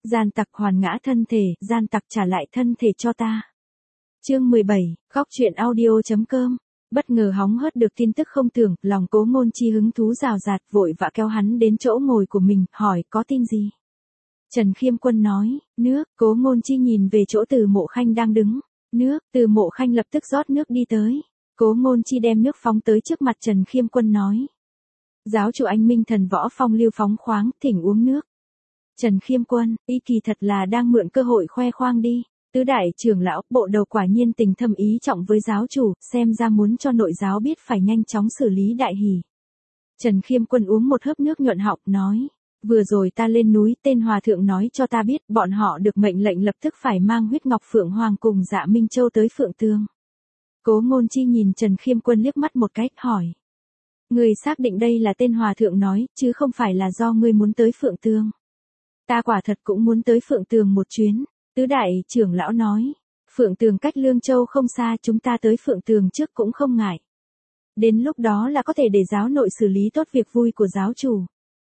Gian tặc hoàn ngã thân thể, gian tặc trả lại thân thể cho ta. Chương 17, Góc truyện audio.com. Bất ngờ hóng hớt được tin tức không tưởng, lòng Cố Ngôn Chi hứng thú rào rạt, vội vã kéo hắn đến chỗ ngồi của mình, hỏi có tin gì. Trần Khiêm Quân nói, nước. Cố Ngôn Chi nhìn về chỗ Từ Mộ Khanh đang đứng. Nước. Từ Mộ Khanh lập tức rót nước đi tới. Cố Ngôn Chi đem nước phóng tới trước mặt Trần Khiêm Quân nói. Giáo chủ anh Minh Thần Võ Phong lưu phóng khoáng, thỉnh uống nước. Trần Khiêm Quân, y kỳ thật là đang mượn cơ hội khoe khoang đi. Tứ đại trưởng lão, bộ đầu quả nhiên tình thâm ý trọng với giáo chủ, xem ra muốn cho nội giáo biết phải nhanh chóng xử lý đại hỷ. Trần Khiêm Quân uống một hớp nước nhuận họng, nói. Vừa rồi ta lên núi, tên hòa thượng nói cho ta biết, bọn họ được mệnh lệnh lập tức phải mang huyết ngọc Phượng Hoàng cùng Dạ Minh Châu tới Phượng Tường. Cố Ngôn Chi nhìn Trần Khiêm Quân liếc mắt một cái, hỏi. Ngươi xác định đây là tên hòa thượng nói, chứ không phải là do ngươi muốn tới Phượng Tường. Ta quả thật cũng muốn tới Phượng Tường một chuyến. Tứ đại trưởng lão nói. Phượng Tường cách Lương Châu không xa, chúng ta tới Phượng Tường trước cũng không ngại. Đến lúc đó là có thể để giáo nội xử lý tốt việc vui của giáo chủ.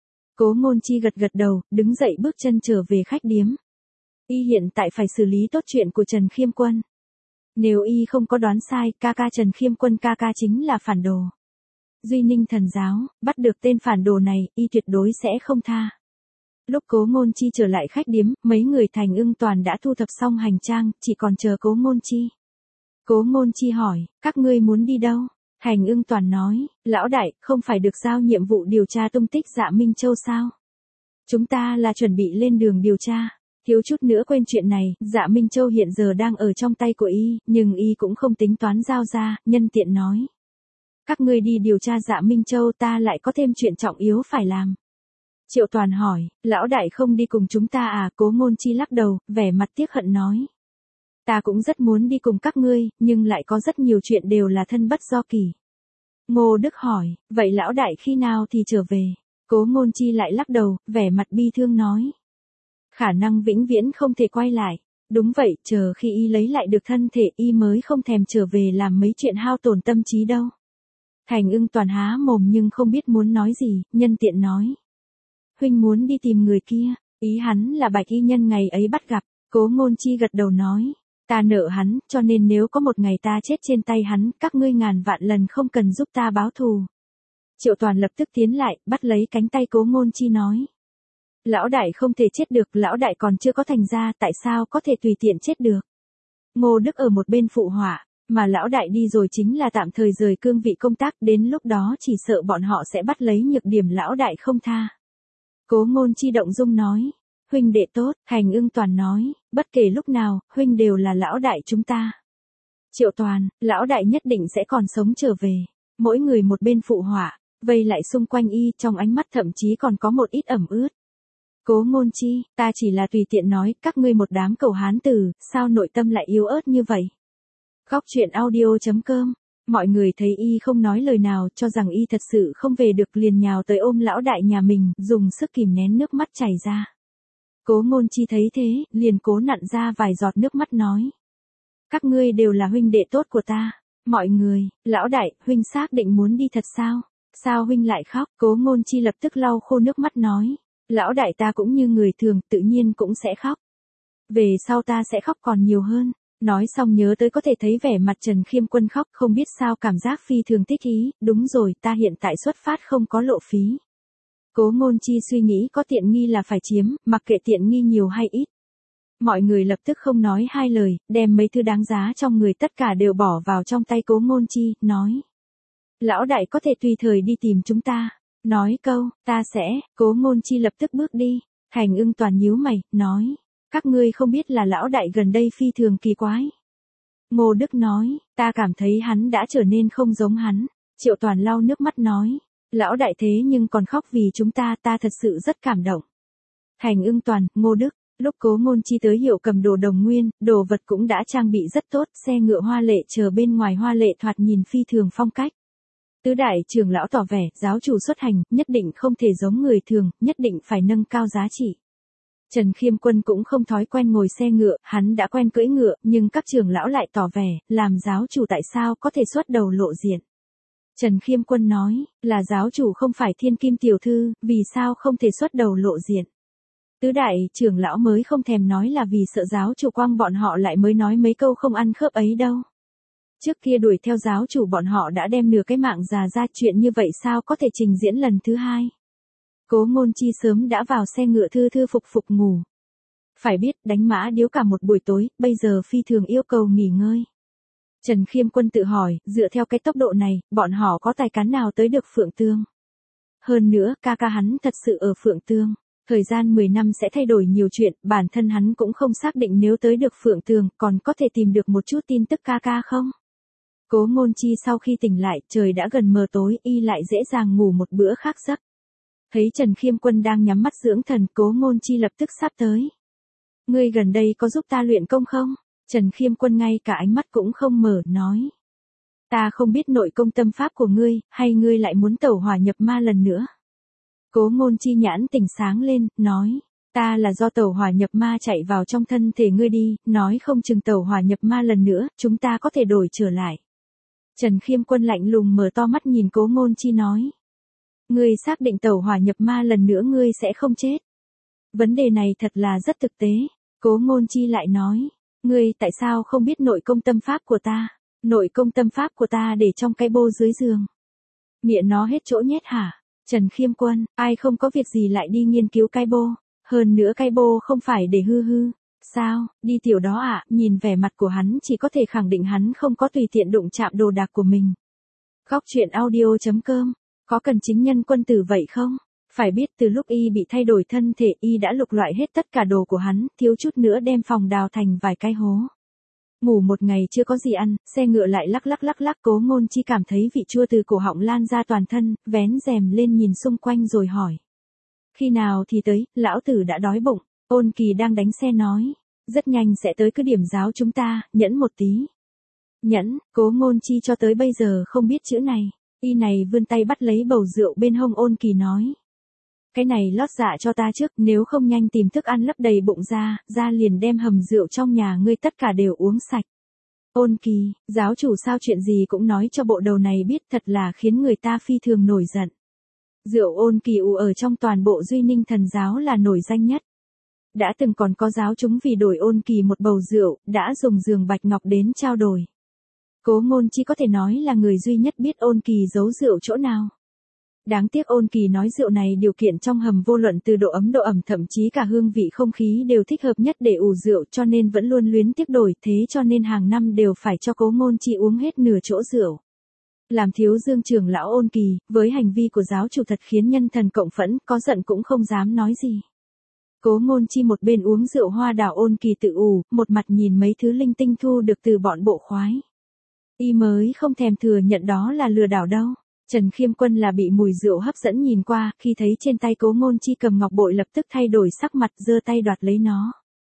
Cố Ngôn Chi gật gật đầu, đứng dậy bước chân trở về khách điếm. Y hiện tại phải xử lý tốt chuyện của Trần Khiêm Quân. Nếu y không có đoán sai, ca ca Trần Khiêm Quân ca ca chính là phản đồ. Duy Ninh thần giáo, bắt được tên phản đồ này, y tuyệt đối sẽ không tha. Lúc Cố Ngôn Chi trở lại khách điếm, mấy người Thành Ưng toàn đã thu thập xong hành trang, chỉ còn chờ Cố Ngôn Chi. Cố Ngôn Chi hỏi, các ngươi muốn đi đâu? Thành Ưng toàn nói, lão đại, không phải được giao nhiệm vụ điều tra tung tích Dạ Minh Châu sao? Chúng ta là chuẩn bị lên đường điều tra. Thiếu chút nữa quên chuyện này, Dạ Minh Châu hiện giờ đang ở trong tay của y, nhưng y cũng không tính toán giao ra, nhân tiện nói. Các ngươi đi điều tra Dạ Minh Châu, ta lại có thêm chuyện trọng yếu phải làm. Triệu Toàn hỏi, lão đại không đi cùng chúng ta à? Cố Ngôn Chi lắc đầu, vẻ mặt tiếc hận nói. Ta cũng rất muốn đi cùng các ngươi, nhưng lại có rất nhiều chuyện đều là thân bất do kỳ. Ngô Đức hỏi, vậy lão đại khi nào thì trở về? Cố Ngôn Chi lại lắc đầu, vẻ mặt bi thương nói. Khả năng vĩnh viễn không thể quay lại. Đúng vậy, chờ khi y lấy lại được thân thể y mới không thèm trở về làm mấy chuyện hao tổn tâm trí đâu. Thành Ưng toàn há mồm nhưng không biết muốn nói gì, nhân tiện nói. Huynh muốn đi tìm người kia, ý hắn là Bạch Y Nhân ngày ấy bắt gặp. Cố Ngôn Chi gật đầu nói. Ta nợ hắn, cho nên nếu có một ngày ta chết trên tay hắn, các ngươi ngàn vạn lần không cần giúp ta báo thù. Triệu Toàn lập tức tiến lại, bắt lấy cánh tay Cố Ngôn Chi nói. Lão đại không thể chết được, lão đại còn chưa có thành ra, tại sao có thể tùy tiện chết được? Ngô Đức ở một bên phụ họa, mà lão đại đi rồi chính là tạm thời rời cương vị công tác, đến lúc đó chỉ sợ bọn họ sẽ bắt lấy nhược điểm lão đại không tha. Cố Ngôn Chi động dung nói. Huynh đệ tốt, Thành Ưng toàn nói, bất kể lúc nào, huynh đều là lão đại chúng ta. Triệu Toàn, lão đại nhất định sẽ còn sống trở về. Mỗi người một bên phụ họa, vây lại xung quanh y, trong ánh mắt thậm chí còn có một ít ẩm ướt. Cố Ngôn Chi, ta chỉ là tùy tiện nói, các ngươi một đám cầu hán tử, sao nội tâm lại yếu ớt như vậy? Góc truyện audio.com. Mọi người thấy y không nói lời nào, cho rằng y thật sự không về được, liền nhào tới ôm lão đại nhà mình, dùng sức kìm nén nước mắt chảy ra. Cố Ngôn Chi thấy thế, liền cố nặn ra vài giọt nước mắt nói. Các ngươi đều là huynh đệ tốt của ta. Mọi người, lão đại, huynh xác định muốn đi thật sao? Sao huynh lại khóc? Cố Ngôn Chi lập tức lau khô nước mắt nói. Lão đại ta cũng như người thường, tự nhiên cũng sẽ khóc. Về sau ta sẽ khóc còn nhiều hơn. Nói xong nhớ tới có thể thấy vẻ mặt Trần Khiêm Quân khóc, không biết sao cảm giác phi thường thích ý, đúng rồi, ta hiện tại xuất phát không có lộ phí. Cố Ngôn Chi suy nghĩ có tiện nghi là phải chiếm, mặc kệ tiện nghi nhiều hay ít. Mọi người lập tức không nói hai lời, đem mấy thứ đáng giá trong người tất cả đều bỏ vào trong tay Cố Ngôn Chi, nói. Lão đại có thể tùy thời đi tìm chúng ta. Nói câu, ta sẽ, Cố Ngôn Chi lập tức bước đi. Thành Ưng toàn nhíu mày, nói. Các ngươi không biết là lão đại gần đây phi thường kỳ quái. Ngô Đức nói, ta cảm thấy hắn đã trở nên không giống hắn. Triệu Toàn lau nước mắt nói. Lão đại thế nhưng còn khóc vì chúng ta, ta thật sự rất cảm động. Thành Ưng toàn, Ngô Đức, lúc Cố Ngôn Chi tới Hiệu Cầm Đồ Đồng Nguyên, đồ vật cũng đã trang bị rất tốt, xe ngựa hoa lệ chờ bên ngoài hoa lệ thoạt nhìn phi thường phong cách. Tứ đại trưởng lão tỏ vẻ, giáo chủ xuất hành, nhất định không thể giống người thường, nhất định phải nâng cao giá trị. Trần Khiêm Quân cũng không thói quen ngồi xe ngựa, hắn đã quen cưỡi ngựa, nhưng các trưởng lão lại tỏ vẻ, làm giáo chủ tại sao có thể xuất đầu lộ diện. Trần Khiêm Quân nói, là giáo chủ không phải thiên kim tiểu thư, vì sao không thể xuất đầu lộ diện. Tứ đại trưởng lão mới không thèm nói là vì sợ giáo chủ quăng bọn họ lại mới nói mấy câu không ăn khớp ấy đâu. Trước kia đuổi theo giáo chủ bọn họ đã đem nửa cái mạng già ra, chuyện như vậy sao có thể trình diễn lần thứ hai. Cố Ngôn Chi sớm đã vào xe ngựa thư thư phục phục ngủ. Phải biết đánh mã điếu cả một buổi tối, bây giờ phi thường yêu cầu nghỉ ngơi. Trần Khiêm Quân tự hỏi, dựa theo cái tốc độ này, bọn họ có tài cán nào tới được Phượng Tương. Hơn nữa, ca ca hắn thật sự ở Phượng Tương. Thời gian 10 năm sẽ thay đổi nhiều chuyện, bản thân hắn cũng không xác định nếu tới được Phượng Tường còn có thể tìm được một chút tin tức ca ca không. Cố Ngôn Chi sau khi tỉnh lại, trời đã gần mờ tối, y lại dễ dàng ngủ một bữa khác giấc. Thấy Trần Khiêm Quân đang nhắm mắt dưỡng thần, Cố Ngôn Chi lập tức sắp tới. Ngươi gần đây có giúp ta luyện công không? Trần Khiêm Quân ngay cả ánh mắt cũng không mở, nói. Ta không biết nội công tâm pháp của ngươi, hay ngươi lại muốn tẩu hỏa nhập ma lần nữa? Cố Ngôn Chi nhãn tỉnh sáng lên, nói. Ta là do tẩu hỏa nhập ma chạy vào trong thân thể ngươi đi, nói không chừng tẩu hỏa nhập ma lần nữa, chúng ta có thể đổi trở lại. Trần Khiêm Quân lạnh lùng mở to mắt nhìn Cố Ngôn Chi nói. Ngươi xác định tẩu hỏa nhập ma lần nữa ngươi sẽ không chết. Vấn đề này thật là rất thực tế. Cố Ngôn Chi lại nói. Ngươi tại sao không biết nội công tâm pháp của ta? Nội công tâm pháp của ta để trong cái bô dưới giường. Miệng nó hết chỗ nhét hả? Trần Khiêm Quân, ai không có việc gì lại đi nghiên cứu cái bô? Hơn nữa cái bô không phải để hư hư. Sao, đi tiểu đó ạ, nhìn vẻ mặt của hắn chỉ có thể khẳng định hắn không có tùy tiện đụng chạm đồ đạc của mình. Góc truyện audio.com, có cần chính nhân quân tử vậy không? Phải biết từ lúc y bị thay đổi thân thể y đã lục loại hết tất cả đồ của hắn, thiếu chút nữa đem phòng đào thành vài cái hố. Ngủ một ngày chưa có gì ăn, xe ngựa lại lắc lắc, Cố Ngôn Chi cảm thấy vị chua từ cổ họng lan ra toàn thân, vén rèm lên nhìn xung quanh rồi hỏi. Khi nào thì tới, lão tử đã đói bụng. Ôn Kỳ đang đánh xe nói. Rất nhanh sẽ tới cứ điểm giáo chúng ta, nhẫn một tí. Nhẫn, Cố Ngôn Chi cho tới bây giờ không biết chữ này. Y này vươn tay bắt lấy bầu rượu bên hông Ôn Kỳ nói. Cái này lót dạ cho ta trước, nếu không nhanh tìm thức ăn lấp đầy bụng ra liền đem hầm rượu trong nhà ngươi tất cả đều uống sạch. Ôn Kỳ, giáo chủ sao chuyện gì cũng nói cho bộ đầu này biết, thật là khiến người ta phi thường nổi giận. Rượu Ôn Kỳ ở trong toàn bộ Duy Ninh Thần giáo là nổi danh nhất. Đã từng còn có giáo chúng vì đổi Ôn Kỳ một bầu rượu, đã dùng giường bạch ngọc đến trao đổi. Cố Ngôn Chi có thể nói là người duy nhất biết Ôn Kỳ giấu rượu chỗ nào. Đáng tiếc Ôn Kỳ nói rượu này điều kiện trong hầm vô luận từ độ ẩm thậm chí cả hương vị không khí đều thích hợp nhất để ủ rượu, cho nên vẫn luôn luyến tiếc đổi, thế cho nên hàng năm đều phải cho Cố Ngôn Chi uống hết nửa chỗ rượu. Làm thiếu dương trưởng lão Ôn Kỳ, với hành vi của giáo chủ thật khiến nhân thần cộng phẫn, có giận cũng không dám nói gì. Cố Ngôn Chi một bên uống rượu hoa đào Ôn Kỳ tự ủ, một mặt nhìn mấy thứ linh tinh thu được từ bọn bộ khoái. Y mới không thèm thừa nhận đó là lừa đảo đâu. Trần Khiêm Quân là bị mùi rượu hấp dẫn nhìn qua, khi thấy trên tay Cố Ngôn Chi cầm ngọc bội lập tức thay đổi sắc mặt, giơ tay đoạt lấy nó.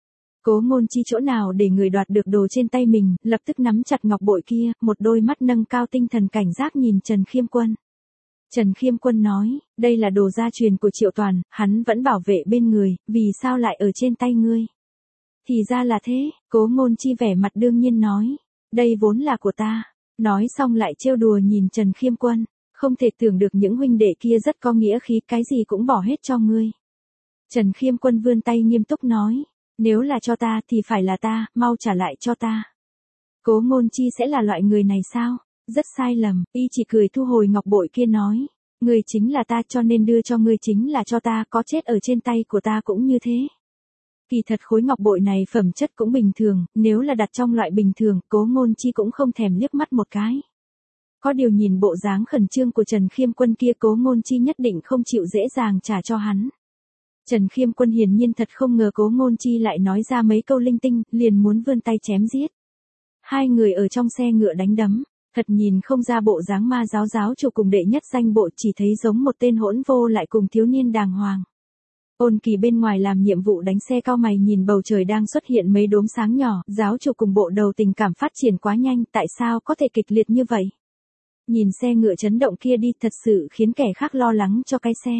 Cố Ngôn Chi chỗ nào để người đoạt được đồ trên tay mình, lập tức nắm chặt ngọc bội kia, một đôi mắt nâng cao tinh thần cảnh giác nhìn Trần Khiêm Quân. Trần Khiêm Quân nói, đây là đồ gia truyền của Triệu Toàn, hắn vẫn bảo vệ bên người, vì sao lại ở trên tay ngươi? Thì ra là thế, Cố Ngôn Chi vẻ mặt đương nhiên nói, đây vốn là của ta. Nói xong lại trêu đùa nhìn Trần Khiêm Quân, không thể tưởng được những huynh đệ kia rất có nghĩa khí, cái gì cũng bỏ hết cho ngươi. Trần Khiêm Quân vươn tay nghiêm túc nói, nếu là cho ta thì phải là ta, mau trả lại cho ta. Cố Ngôn Chi sẽ là loại người này sao? Rất sai lầm, y chỉ cười thu hồi ngọc bội kia nói, ngươi chính là ta cho nên đưa cho ngươi chính là cho ta, có chết ở trên tay của ta cũng như thế. Kỳ thật khối ngọc bội này phẩm chất cũng bình thường, nếu là đặt trong loại bình thường, Cố Ngôn Chi cũng không thèm liếc mắt một cái. Có điều nhìn bộ dáng khẩn trương của Trần Khiêm Quân kia, Cố Ngôn Chi nhất định không chịu dễ dàng trả cho hắn. Trần Khiêm Quân hiển nhiên thật không ngờ Cố Ngôn Chi lại nói ra mấy câu linh tinh, liền muốn vươn tay chém giết. Hai người ở trong xe ngựa đánh đấm, thật nhìn không ra bộ dáng ma giáo chủ cùng đệ nhất danh bộ, chỉ thấy giống một tên hỗn vô lại cùng thiếu niên đàng hoàng. Ôn Kỳ bên ngoài làm nhiệm vụ đánh xe cao mày nhìn bầu trời đang xuất hiện mấy đốm sáng nhỏ, giáo chủ cùng bộ đầu tình cảm phát triển quá nhanh, tại sao có thể kịch liệt như vậy? Nhìn xe ngựa chấn động kia đi, thật sự khiến kẻ khác lo lắng cho cái xe.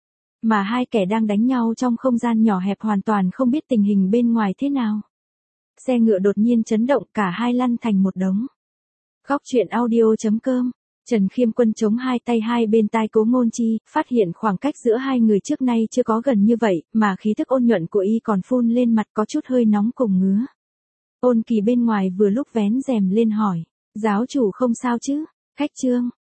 Mà hai kẻ đang đánh nhau trong không gian nhỏ hẹp hoàn toàn không biết tình hình bên ngoài thế nào. Xe ngựa đột nhiên chấn động, cả hai lăn thành một đống. Góc truyện audio.com Trần Khiêm Quân chống hai tay hai bên tai Cố Ngôn Chi, phát hiện khoảng cách giữa hai người trước nay chưa có gần như vậy, mà khí thức ôn nhuận của y còn phun lên mặt có chút hơi nóng cùng ngứa. Ôn Kỳ bên ngoài vừa lúc vén rèm lên hỏi, giáo chủ không sao chứ? Khách Trương,